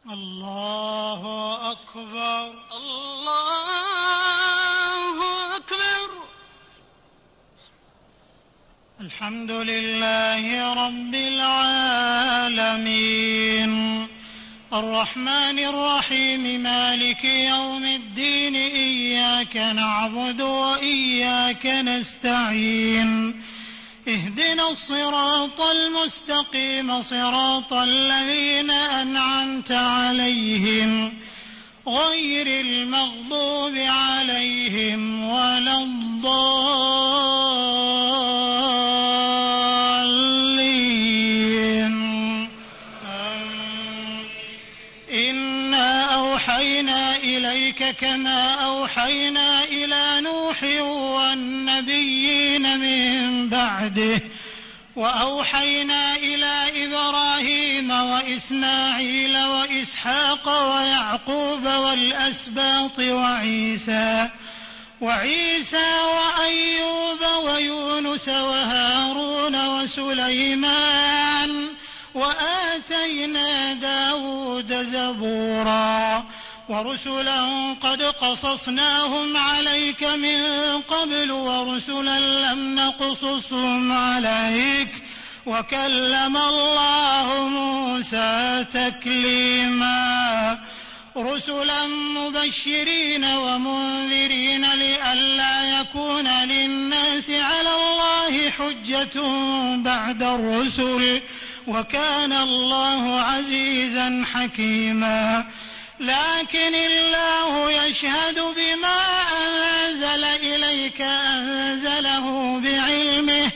الله أكبر الله أكبر. الحمد لله رب العالمين الرحمن الرحيم مالك يوم الدين إياك نعبد وإياك نستعين اهدنا الصراط المستقيم صراط الذين أنعمت عليهم غير المغضوب عليهم ولا الضالين. إنا أوحينا إليك كما أوحينا إلى نوح والنبيين من بعده وأوحينا إلى إبراهيم وإسماعيل وإسحاق ويعقوب والأسباط وعيسى وأيوب ويونس وهارون وسليمان وآتينا داود زبورا ورسلا قد قصصناهم عليك من قبل ورسلا لم نقصصهم عليك وكلم الله موسى تكليما رسلا مبشرين ومنذرين لئلا يكون للناس على الله حجة بعد الرسل وكان الله عزيزا حكيما. لكن الله يشهد بما أنزل إليك أنزله بعلمه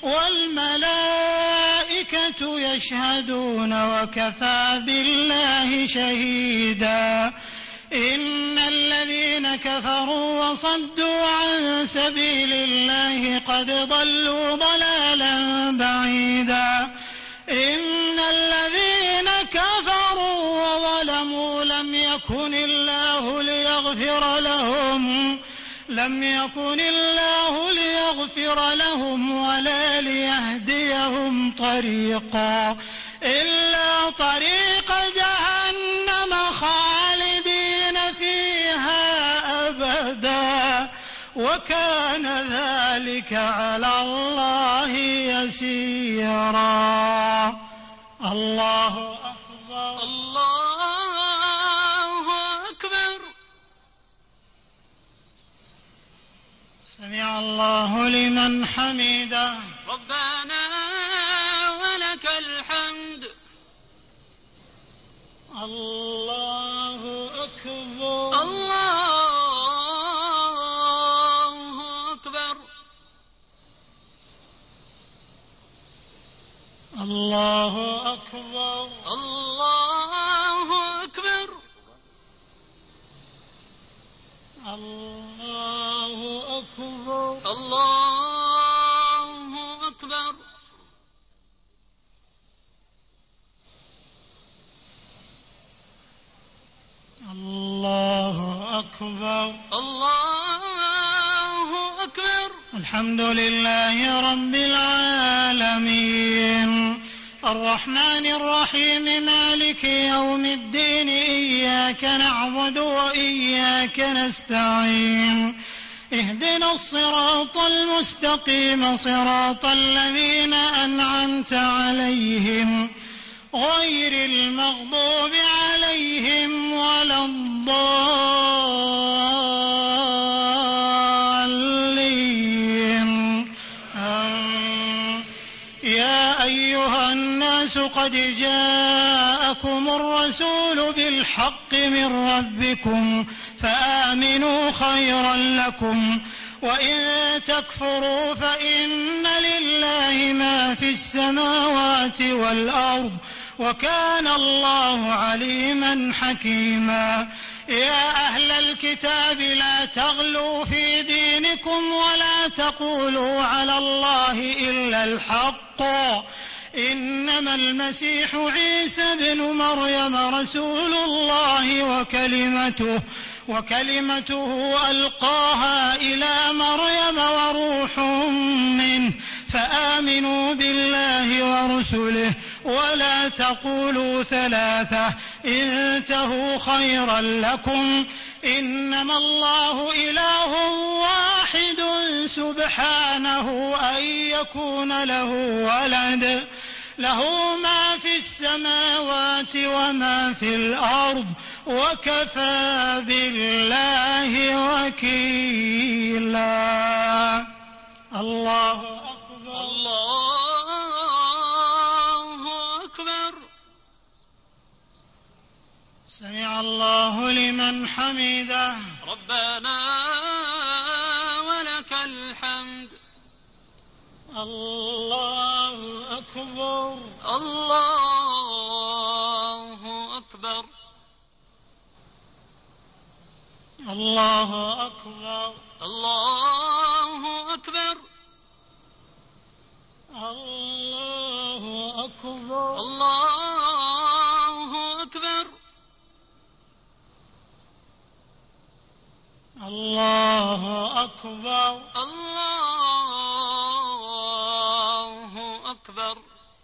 والملائكة يشهدون وكفى بالله شهيدا. إن الذين كفروا وصدوا عن سبيل الله قد ضلوا ضلالا بعيدا. إن الذين كفروا وظلموا لم يكن الله ليغفر لهم ولا ليهديهم طريقا إلا طريق جهنم خالدين فيها أبدا وكان ذلك على الله يسيرا. الله أكبر الله أكبر. سمع الله لمن حمده ربنا ولك الحمد. الله أكبر الله أكبر. الله أكبر الله أكبر. الله أكبر الله أكبر. الله أكبر الله أكبر. الحمد لله رب العالمين الرحمن الرحيم مالك يوم الدين إياك نعبد وإياك نستعين اهدنا الصراط المستقيم صراط الذين أنعمت عليهم غير المغضوب عليهم ولا الضالين. يا أيها الناس قد جاءكم الرسول بالحق من ربكم فآمنوا خيرا لكم وإن تكفروا فإن لله ما في السماوات والأرض وكان الله عليما حكيما. يا أهل الكتاب لا تغلوا في دينكم ولا تقولوا على الله إلا الحق إنما المسيح عيسى بن مريم رسول الله وكلمته ألقاها إلى مريم وروح منه فآمنوا بالله ورسله ولا تقولوا ثلاثة انتهوا خيرا لكم إنما الله إله واحد سبحانه أن يكون له ولد له ما في السماوات وما في الأرض وكفى بالله وكيلا. الله أكبر. الله أكبر. سمع الله لمن حمده. ربنا ولك الحمد. الله أكبر. الله أكبر. الله أكبر. الله أكبر. الله أكبر. الله أكبر. الله أكبر. الله أكبر.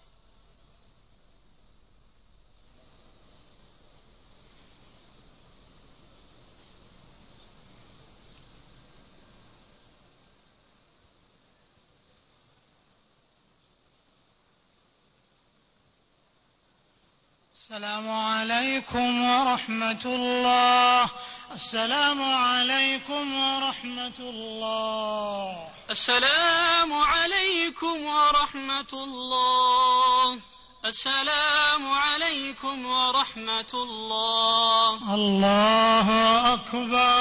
السلام عليكم ورحمة الله. السلام عليكم ورحمة الله. السلام عليكم ورحمة الله. السلام عليكم ورحمة الله. الله أكبر.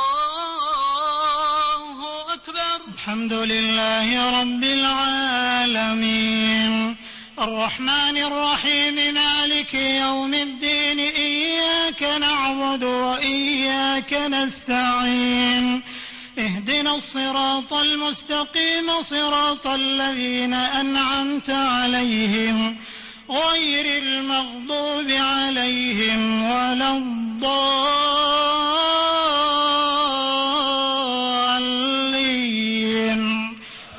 الله أكبر. الحمد لله رب العالمين الرحمن الرحيم مالك يوم الدين إياك نعبد وإياك نستعين اهدنا الصراط المستقيم صراط الذين أنعمت عليهم غير المغضوب عليهم ولا الضالين.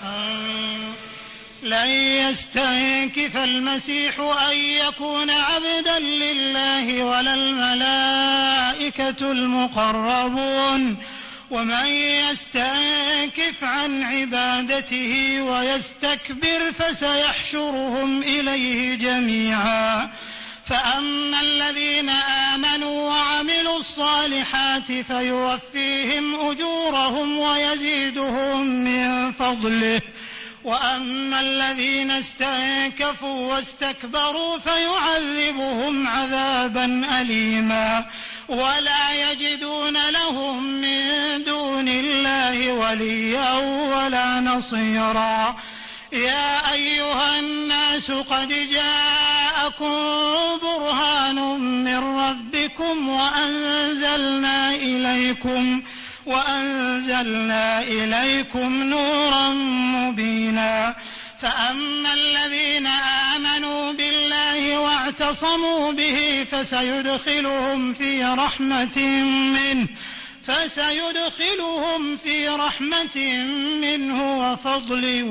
لن يستنكف المسيح أن يكون عبدا لله ولا الملائكة المقربون ومن يستنكف عن عبادته ويستكبر فسيحشرهم إليه جميعا. فأما الذين آمنوا وعملوا الصالحات فيوفيهم أجورهم ويزيدهم من فضله وأما الذين استنكفوا واستكبروا فيعذبهم عذابا أليما ولا يجدون لهم من دون الله وليا ولا نصيرا. يا أيها الناس قد جاءكم برهان من ربكم وأنزلنا إليكم نورا مبينا. فأما الذين آمنوا بالله واعتصموا به فسيدخلهم في رحمة منه وفضل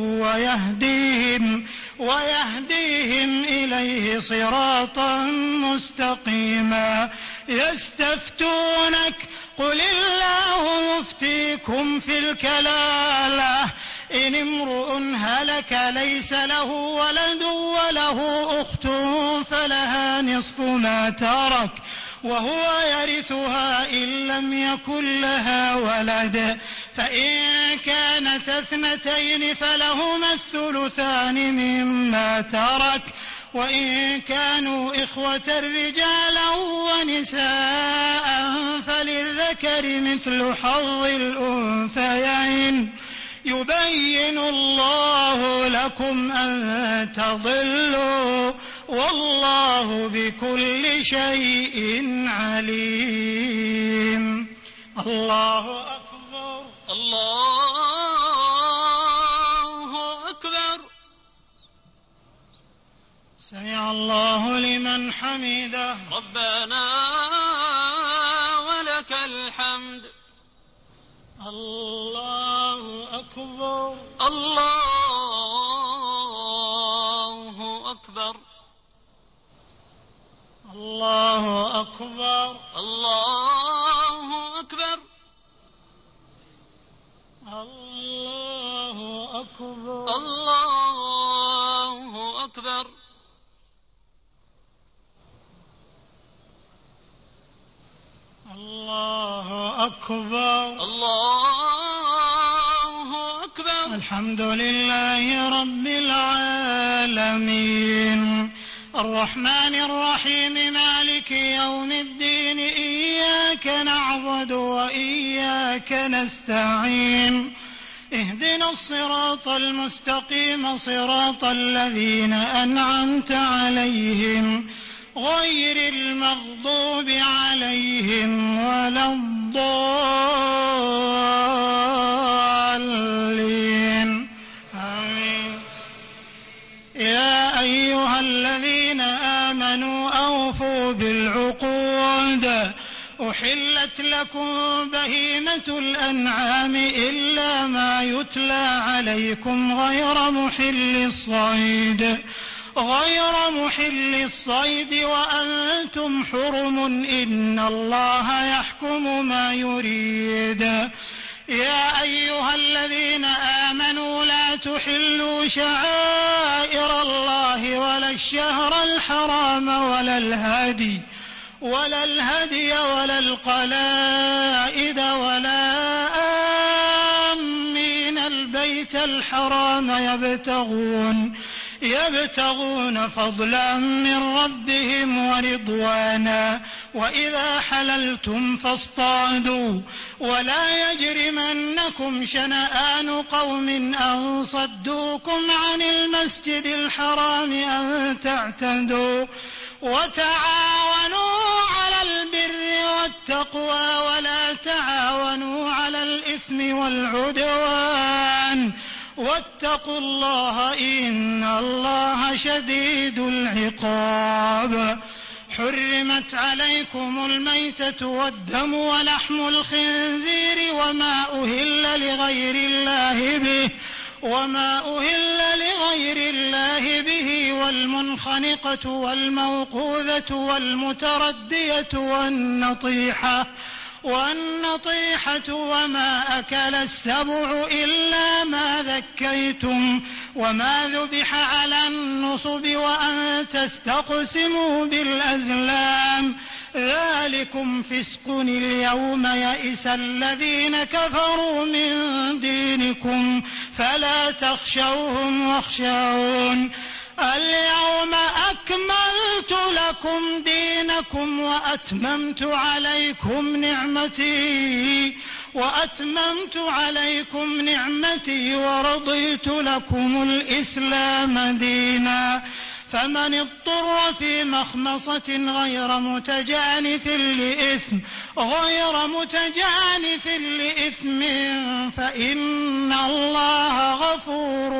ويهديهم إليه صراطا مستقيما. يستفتونك قل الله يفتيكم في الكلالة إن امرؤ هلك ليس له ولد وله أخت فلها نصف ما ترك وهو يرثها إن لم يكن لها ولد فإن كانت اثنتين فلهما الثلثان مما ترك وإن كانوا إخوة رجالا ونساء فللذكر مثل حظ الأنثيين يبين الله لكم أن تضلوا والله بكل شيء عليم. الله أكبر. الله أكبر. سمع الله لمن حمده. ربنا ولك الحمد. الله أكبر. الله أكبر. الله أكبر الله أكبر الله أكبر الله أكبر الله أكبر الله أكبر. الحمد لله رب العالمين الرحمن الرحيم مالك يوم الدين إياك نعبد وإياك نستعين اهدنا الصراط المستقيم صراط الذين أنعمت عليهم غير المغضوب عليهم ولا الضالين آمين. يا أيها الذين آمنوا أوفوا بالعقود أحلت لكم بهيمة الأنعام إلا ما يتلى عليكم غير محل الصيد وأنتم حرم إن الله يحكم ما يريد. يا أيها الذين آمنوا لا تحلوا شعائر الله ولا الشهر الحرام ولا الهدي ولا القلائد ولا آمين البيت الحرام يبتغون فضلا من ربهم ورضوانا وإذا حللتم فاصطادوا ولا يجرمنكم شنآن قوم أن صدوكم عن المسجد الحرام أن تعتدوا وتعاونوا على البر والتقوى ولا تعاونوا على الإثم والعدوان واتقوا الله إن الله شديد العقاب. حرمت عليكم الميتة والدم ولحم الخنزير وما أهل لغير الله به والمنخنقة والموقوذة والمتردية والنطيحة وما أكل السبع إلا ما ذكيتم وما ذبح على النصب وأن تستقسموا بالأزلام ذلكم فسق. اليوم يئس الذين كفروا من دينكم فلا تخشوهم واخشون. اليوم أكملت لكم دينكم وأتممت عليكم نعمتي ورضيت لكم الإسلام دينا. فمن اضطر في مخمصة غير متجانف لإثم فإن الله غفور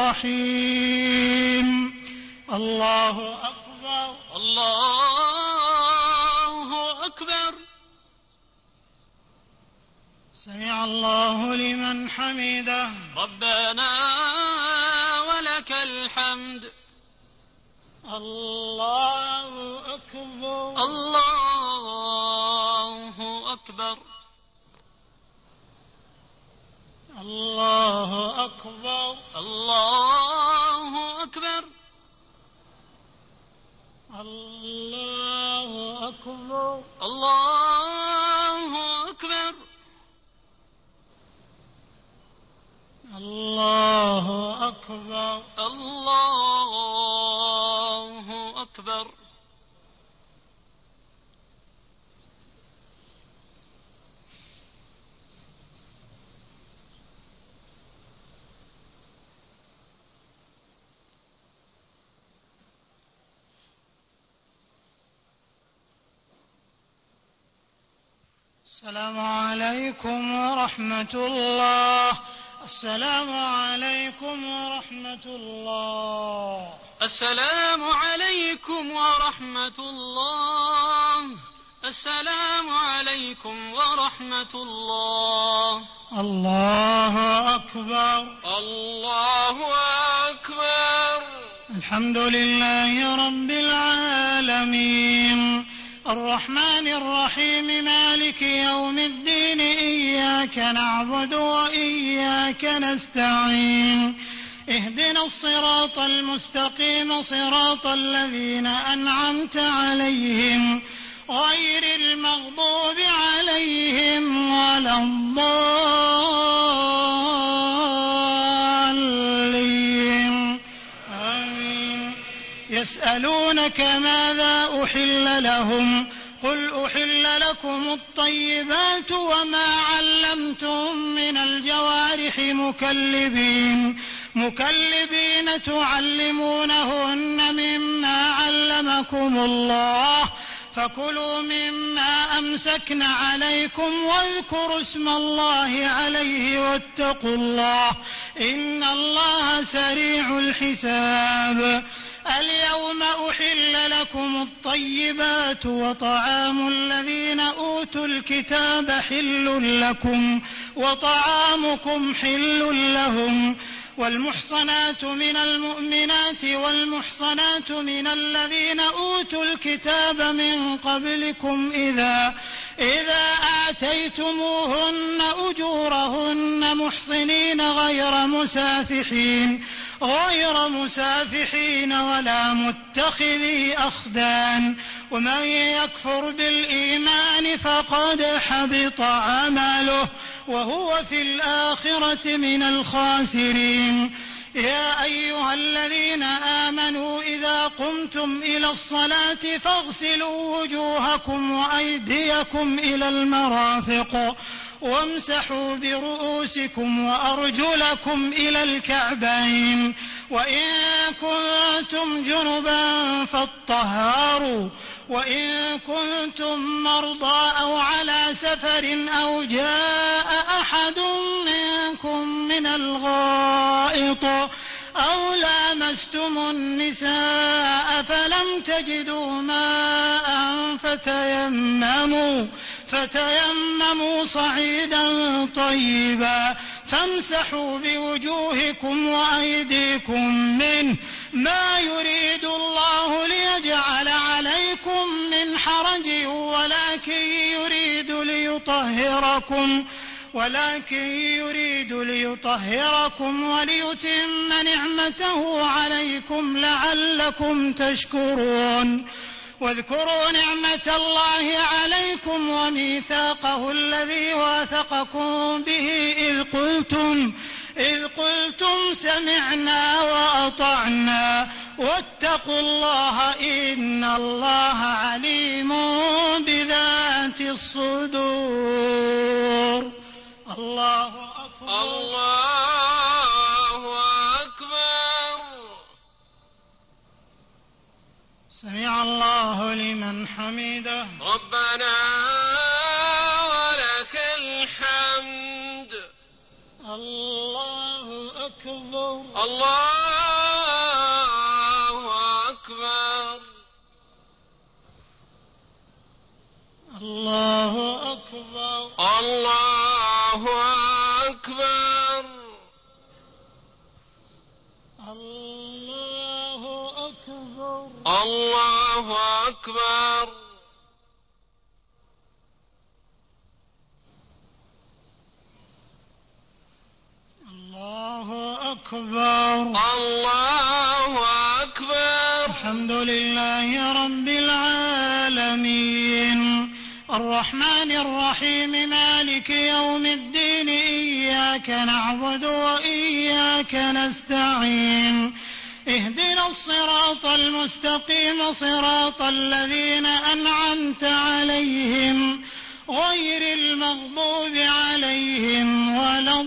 رحيم. الله أكبر الله أكبر. سمع الله لمن حمده ربنا ولك الحمد. الله أكبر الله أكبر الله أكبر الله أكبر الله أكبر الله أكبر الله أكبر الله أكبر. السلام عليكم ورحمة الله. السلام عليكم ورحمة الله. السلام عليكم ورحمة الله. السلام عليكم ورحمة الله. الله أكبر الله أكبر. الحمد لله رب العالمين الرحمن الرحيم مالك يوم الدين إياك نعبد وإياك نستعين اهدنا الصراط المستقيم صراط الذين أنعمت عليهم غير المغضوب عليهم ولا الضالين آمين. يسألونك ماذا أحل لهم قل أحل لكم الطيبات وما علمتم من الجوارح مكلبين تعلمونهن مما علمكم الله فكلوا مما أمسكن عليكم واذكروا اسم الله عليه واتقوا الله إن الله سريع الحساب. اليوم أحل لكم الطيبات وطعام الذين أوتوا الكتاب حل لكم وطعامكم حل لهم والمحصنات من المؤمنات والمحصنات من الذين أوتوا الكتاب من قبلكم إذا آتيتموهن أجورهن محصنين غير مسافحين ولا متخذي أخدان ومن يكفر بالإيمان فقد حبط عمله وهو في الآخرة من الخاسرين. يا أيها الذين آمنوا إذا قمتم إلى الصلاة فاغسلوا وجوهكم وأيديكم إلى المرافق وامسحوا برؤوسكم وأرجلكم إلى الكعبين وإن كنتم جنبا فاطهروا وإن كنتم مرضى أو على سفر أو جاء أحد منكم من الغائط أو لامستم النساء فلم تجدوا ماء فتيمموا صعيدا طيبا فامسحوا بوجوهكم وأيديكم منه ما يريد الله ليجعل عليكم من حرج ولكن يريد ليطهركم وليتم نعمته عليكم لعلكم تشكرون. واذكروا نعمة الله عليكم وميثاقه الذي واثقكم به إذ قلتم سمعنا وأطعنا واتقوا الله إن الله عليم بذات الصدور. الله أكبر الله أكبر. سمع الله لمن حمده ربنا ولك الحمد. الله أكبر الله أكبر الله أكبر الله أكبر الله أكبر الله أكبر. الله أكبر الله أكبر. الحمد لله رب العالمين الرحمن الرحيم مالك يوم الدين إياك نعبد وإياك نستعين اهدنا الصراط المستقيم صراط الذين أنعمت عليهم غير المغضوب عليهم ولا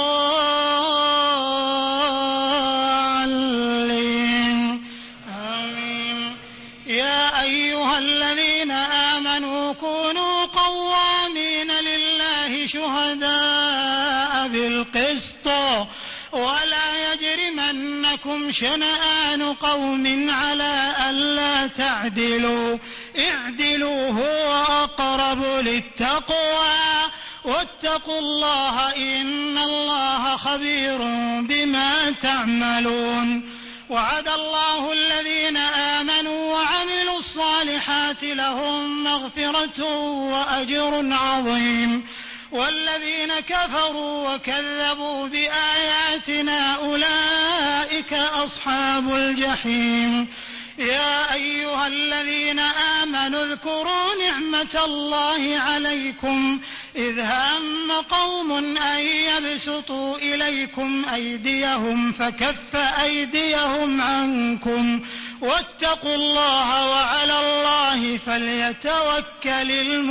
الضالين آمين. يا أيها الذين آمنوا كونوا قوامين لله شهداء بالقسط ولا يجرمنكم شنآن قوم على ألا تعدلوا اعدلوا هو أقرب للتقوى واتقوا الله إن الله خبير بما تعملون. وعد الله الذين آمنوا وعملوا الصالحات لهم مغفرة وأجر عظيم والذين كفروا وكذبوا بآياتنا أولئك أصحاب الجحيم. يا أيها الذين آمنوا اذكروا نعمة الله عليكم إذ هم قوم أن يبسطوا إليكم أيديهم فكف أيديهم عنكم واتقوا الله وعلى الله فليتوكل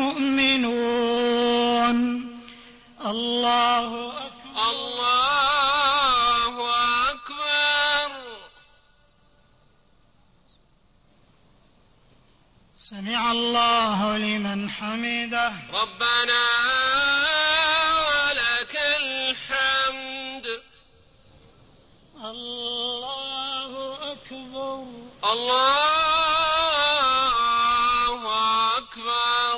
المؤمنون. الله أكبر. الله أكبر. سمع الله لمن حمده. ربنا ولك الحمد. الله أكبر. الله أكبر.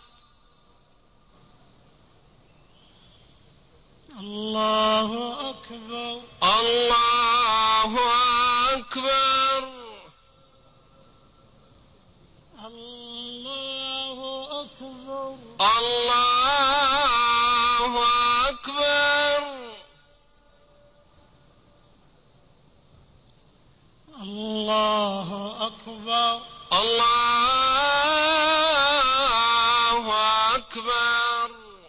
الله أكبر. الله أكبر. الله أكبر. الله أكبر. الله أكبر. الله أكبر.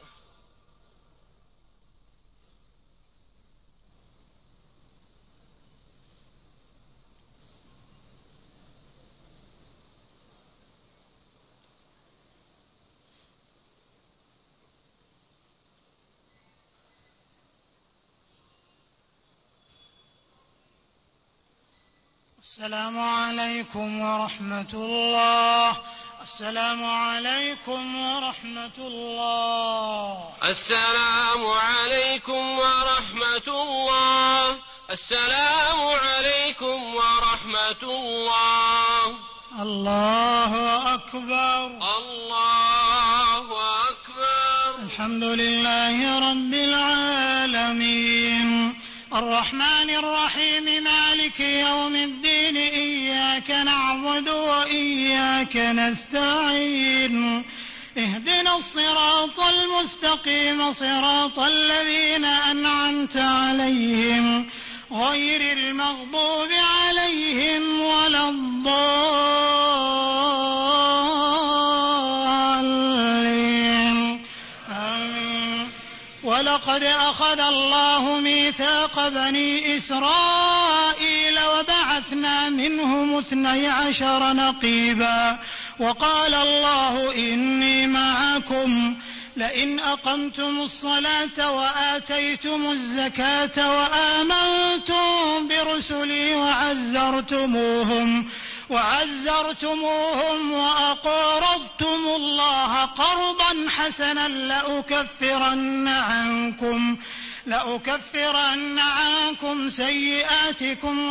السلام عليكم ورحمة الله. السلام عليكم ورحمة الله. السلام عليكم ورحمة الله. السلام عليكم ورحمة الله. الله أكبر. الله أكبر. الحمد لله رب العالمين الرحمن الرحيم مالك يوم الدين إياك نعبد وإياك نستعين اهدنا الصراط المستقيم صراط الذين أنعمت عليهم غير المغضوب عليهم ولا الضالين آمين. ولقد أخذ الله ميثاق بني إسرائيل وبعثنا منهم 12 نقيبا وقال الله إني معكم لئن أقمتم الصلاة وآتيتم الزكاة وآمنتم برسلي وعزرتموهم وأقرضتم الله قرضا حسنا لأكفرن عنكم سيئاتكم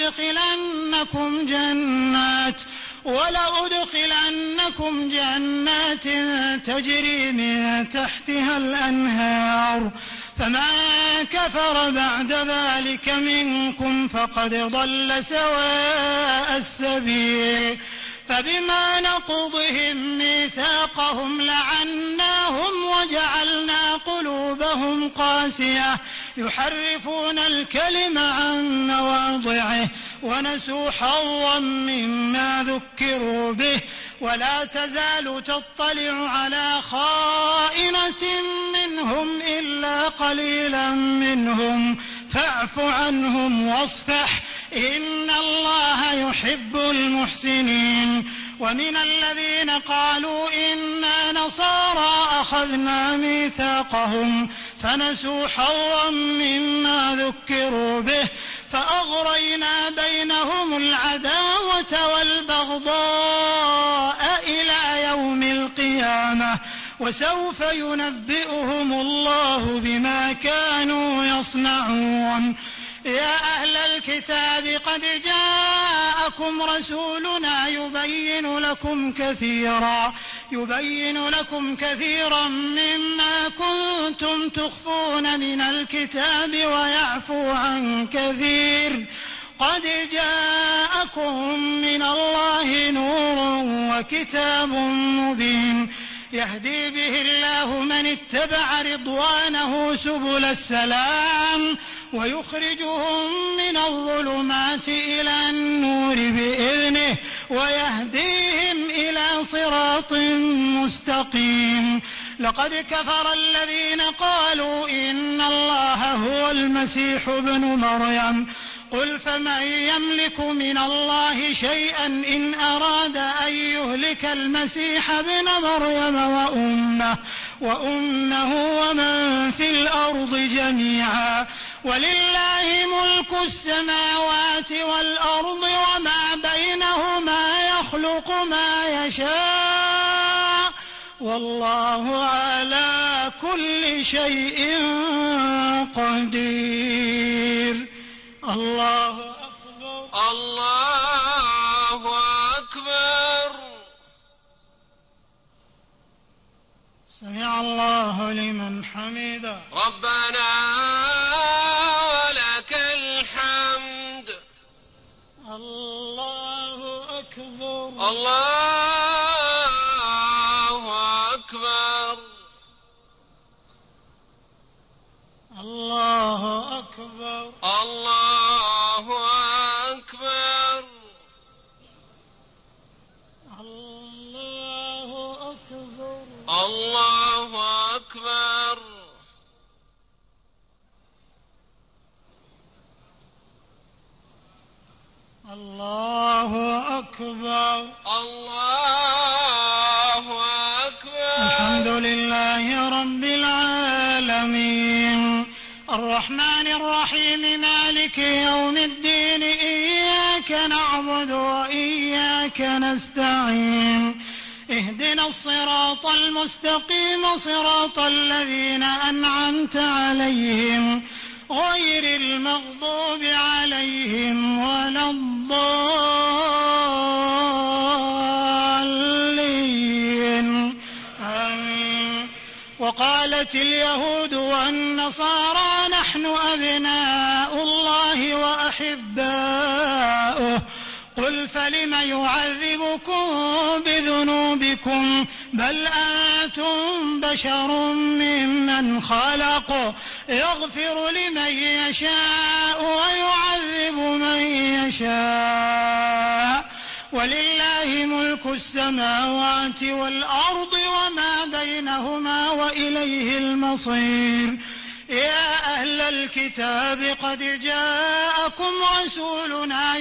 ولأدخلنكم جنات تجري من تحتها الأنهار فمن كفر بعد ذلك منكم فقد ضل سواء السبيل. فبما نقضهم ميثاقهم لعناهم وجعلنا قلوبهم قاسية يحرفون الكلم عن مواضعه ونسوا حظا مما ذكروا به ولا تزال تطلع على خائنة منهم إلا قليلا منهم فاعف عنهم واصفح إن الله يحب المحسنين. ومن الذين قالوا إنا نصارى أخذنا ميثاقهم فنسوا حظا مما ذكروا به فأغرينا بينهم العداوة والبغضاء إلى يوم القيامة وسوف ينبئهم الله بما كانوا يصنعون. يا أهل الكتاب قد جاءكم رسولنا يبين لكم كثيرا مما كنتم تخفون من الكتاب ويعفو عن كثير قد جاءكم من الله نور وكتاب مبين يهدي به الله من اتبع رضوانه سبل السلام ويخرجهم من الظلمات إلى النور بإذنه ويهديهم إلى صراط مستقيم. لقد كفر الذين قالوا إن الله هو المسيح ابن مريم قل فمن يملك من الله شيئا إن أراد أن يهلك المسيح ابن مريم وأمه ومن في الأرض جميعا ولله ملك السماوات والأرض وما بينهما يخلق ما يشاء والله على كل شيء قدير. الله أكبر الله أكبر. سمع الله لمن حمده ربنا ولك الحمد. الله أكبر الله أكبر. الله أكبر الله أكبر. الله أكبر الله أكبر. الله أكبر. الله أكبر. الحمد لله رب العالمين الرحمن الرحيم مالك يوم الدين إياك نعبد وإياك نستعين اهدنا الصراط المستقيم صراط الذين أنعمت عليهم غير المغضوب عليهم ولا الضالين آمين. وقالت اليهود والنصارى نحن أبناء الله وأحباؤه قل فلم يعذبكم بذنوبكم بل أنتم بشر ممن خلق يغفر لمن يشاء ويعذب من يشاء ولله ملك السماوات والأرض وما بينهما وإليه المصير. يا أهل الكتاب قد جاءكم رسولنا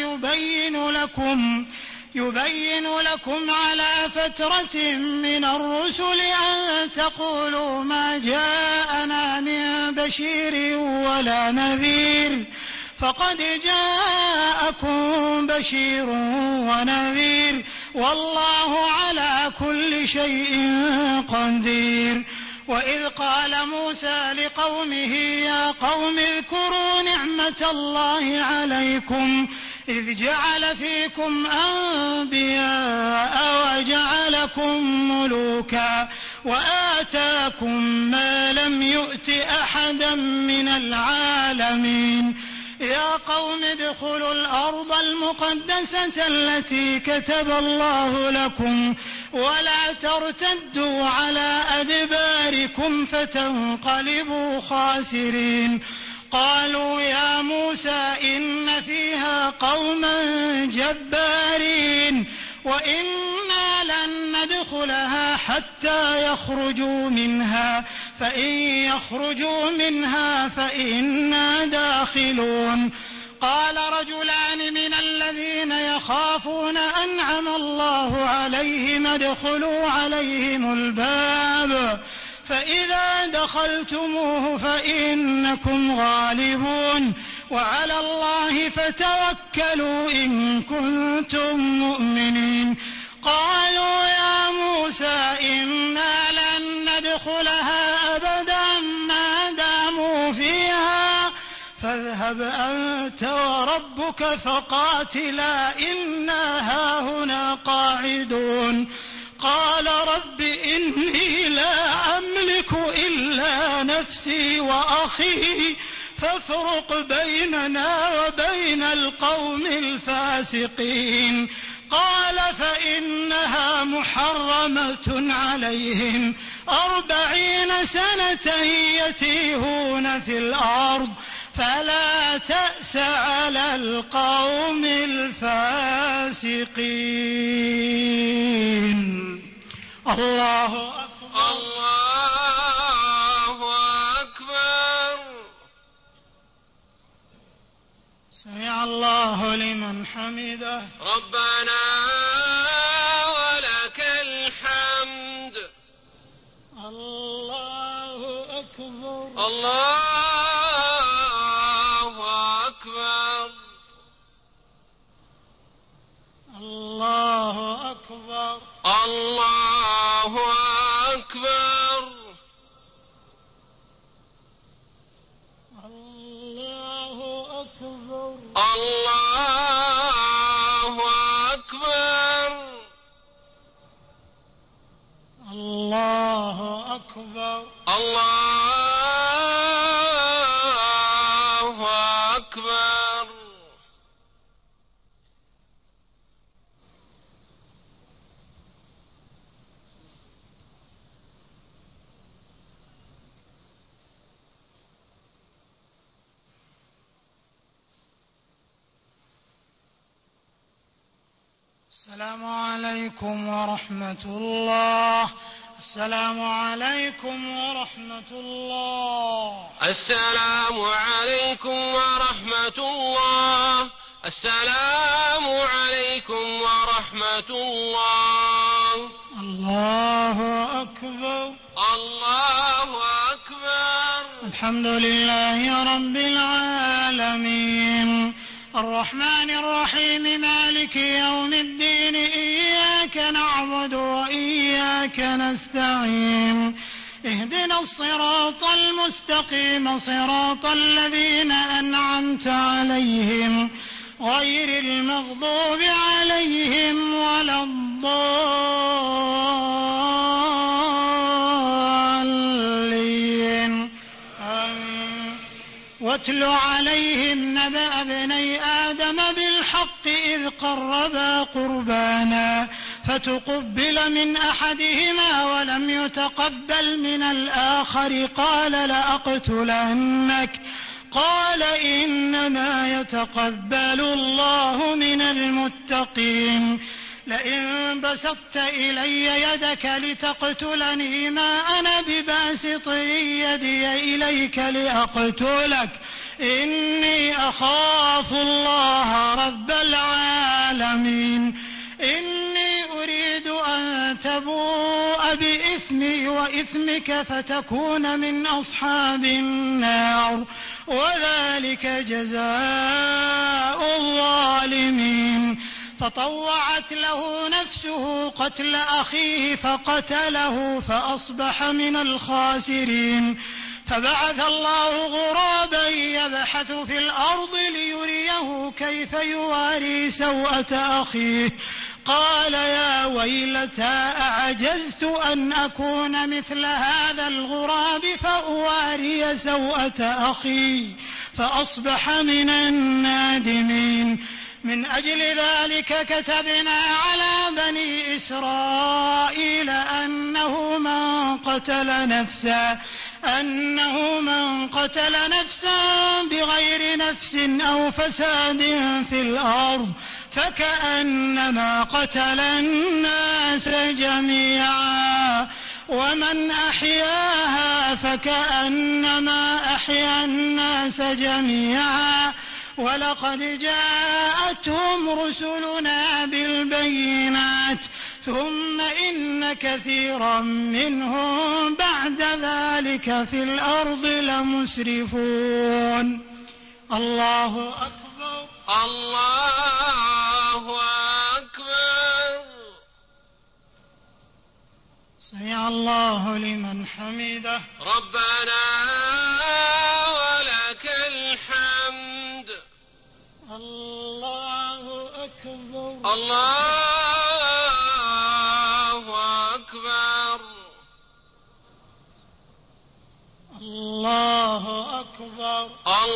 يبين لكم على فترة من الرسل أن تقولوا ما جاءنا من بشير ولا نذير فقد جاءكم بشير ونذير والله على كل شيء قدير. وإذ قال موسى لقومه يا قوم اذكروا نعمة الله عليكم إذ جعل فيكم أنبياء وجعلكم ملوكا وآتاكم ما لم يؤت أحدا من العالمين. يا قوم ادخلوا الأرض المقدسة التي كتب الله لكم ولا ترتدوا على أدباركم فتنقلبوا خاسرين. قالوا يا موسى إن فيها قوما جبارين وإنا لن ندخلها حتى يخرجوا منها فإن يخرجوا منها فإنا داخلون. قال رجلان من الذين يخافون أنعم الله عليهم ادخلوا عليهم الباب فإذا دخلتموه فإنكم غالبون وعلى الله فتوكلوا إن كنتم مؤمنين. قالوا يا موسى إنا لن ندخلها أبدا ما داموا فيها فاذهب أنت وربك فقاتلا إنا هاهنا قاعدون. قال رب إني لا أملك إلا نفسي وأخي فافرق بيننا وبين القوم الفاسقين. قال فإنها محرمة عليهم 40 سنة يتيهون في الأرض فلا تأس على القوم الفاسقين. الله أكبر. الله أكبر. سمع الله لمن حمده. ربنا ولك الحمد. الله أكبر. الله أكبر. الله أكبر. الله أكبر. الله أكبر. الله أكبر. الله أكبر. الله أكبر. السلام عليكم ورحمة الله. السلام عليكم ورحمة الله. السلام عليكم ورحمة الله. السلام عليكم ورحمة الله. الله أكبر. الله أكبر. الحمد لله رب العالمين الرحمن الرحيم مالك يوم الدين إياك نعبد وإياك نستعين اهدنا الصراط المستقيم صراط الذين أنعمت عليهم غير المغضوب عليهم ولا الضالين. واتل عليهم نبأ ابني آدم بالحق إذ قربا قربانا فتقبل من أحدهما ولم يتقبل من الآخر قال لأقتلنك قال إنما يتقبل الله من المتقين. لئن بسطت إلي يدك لتقتلني ما أنا بباسط يدي إليك لأقتلك إني أخاف الله رب العالمين. إني أريد أن تبوء بإثمي وإثمك فتكون من أصحاب النار وذلك جزاء الظالمين. فطوعت له نفسه قتل أخيه فقتله فأصبح من الخاسرين. فبعث الله غرابا يبحث في الأرض ليريه كيف يواري سوءة أخيه قال يا ويلتى أعجزت أن أكون مثل هذا الغراب فأواري سوءة أخي فأصبح من النادمين. من أجل ذلك كتبنا على بني إسرائيل أنه من قتل نفسا بغير نفس أو فساد في الأرض فكأنما قتل الناس جميعا ومن أحياها فكأنما أحيا الناس جميعا ولقد جاءتهم رسلنا بالبينات ثم إن كثيرا منهم بعد ذلك في الأرض لمسرفون. الله أكبر. الله أكبر. سمع الله لمن حمده. ربنا ولك الحمد. الله أكبر. الله أكبر. الله أكبر. أكبر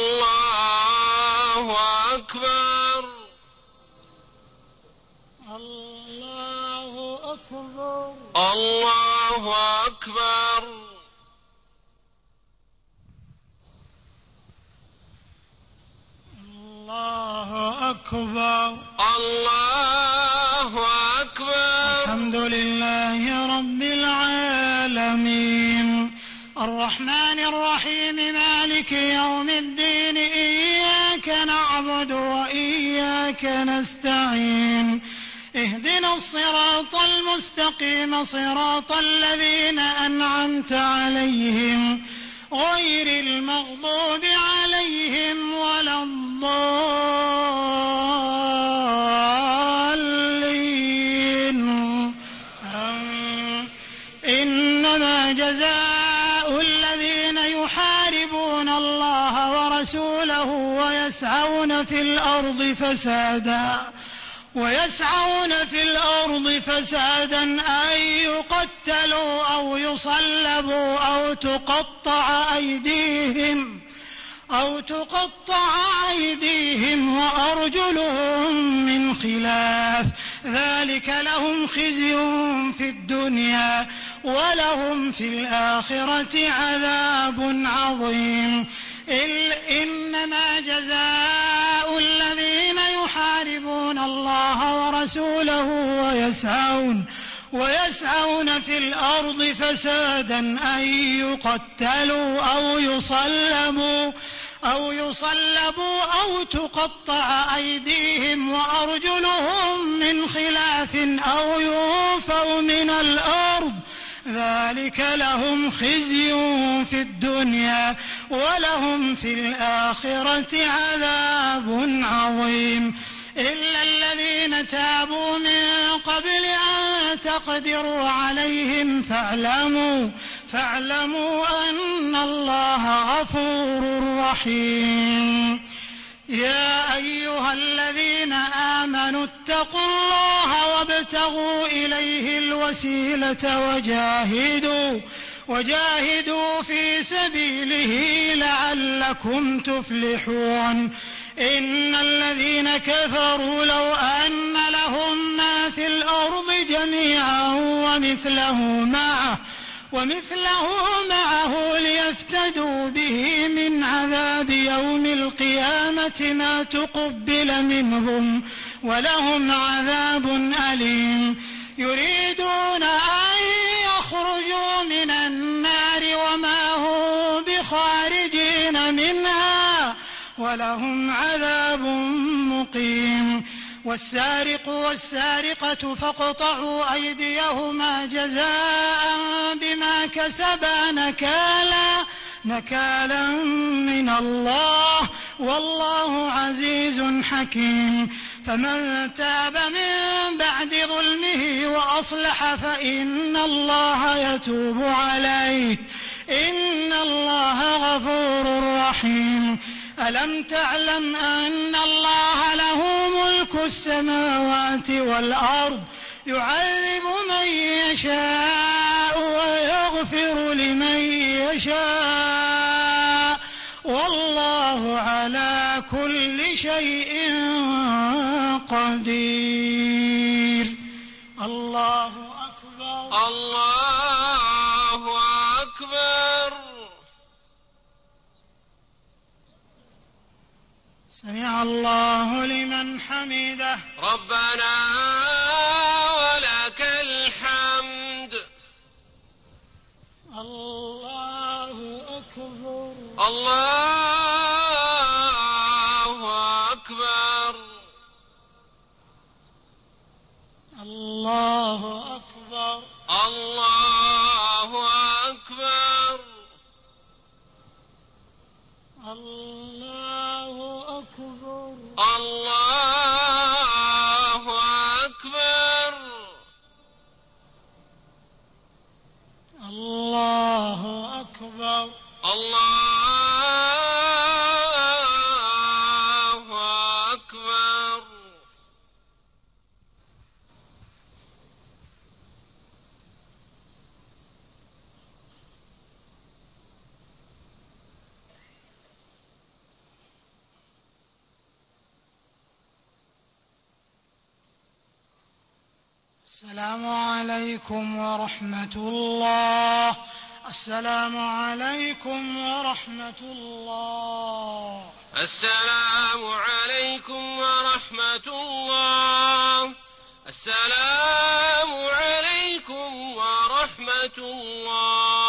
الله أكبر الله أكبر الله أكبر الله أكبر الله أكبر. الحمد لله رب العالمين الرحمن الرحيم مالك يوم الدين إياك نعبد وإياك نستعين اهدنا الصراط المستقيم صراط الذين أنعمت عليهم غير المغضوب عليهم ولا الضالين إنما جزاء الذين يحاربون الله ورسوله ويسعون في الأرض فسادا أن يقتلوا أو يصلبوا أو تقطع أيديهم وأرجلهم من خلاف ذلك لهم خزي في الدنيا ولهم في الآخرة عذاب عظيم إنما جزاء الذين يحاربون الله ورسوله ويسعون في الأرض فسادا أن يقتلوا أو يصلبوا أو تقطع أيديهم وأرجلهم من خلاف أو ينفوا من الأرض ذلك لهم خزي في الدنيا ولهم في الآخرة عذاب عظيم إلا الذين تابوا من قبل أن تقدروا عليهم فاعلموا أن الله غفور رحيم يا أيها الذين آمنوا اتقوا الله وابتغوا إليه الوسيلة وجاهدوا في سبيله لعلكم تفلحون إن الذين كفروا لو أن لهم ما في الأرض جميعا ومثله معه ليفتدوا به من عذاب يوم القيامة ما تقبل منهم ولهم عذاب أليم يريدون أن يخرجوا من النار وما هم بخارجين منها ولهم عذاب مقيم والسارق والسارقة فاقطعوا أيديهما جزاء بما كسبا نكالا من الله والله عزيز حكيم فمن تاب من بعد ظلمه وأصلح فإن الله يتوب عليه إن الله غفور رحيم ألم تعلم أن الله له ملك السماوات والأرض يعذب من يشاء ويغفر لمن يشاء والله على كل شيء قدير الله أكبر الله أكبر سمع الله لمن حمده ربنا ولك الحمد الله أكبر الله أكبر الله أكبر الله أكبر الله أكبر الله أكبر الله أكبر الله أكبر السلام عليكم ورحمة الله. السلام عليكم ورحمة الله. السلام عليكم ورحمة الله. السلام عليكم ورحمة الله.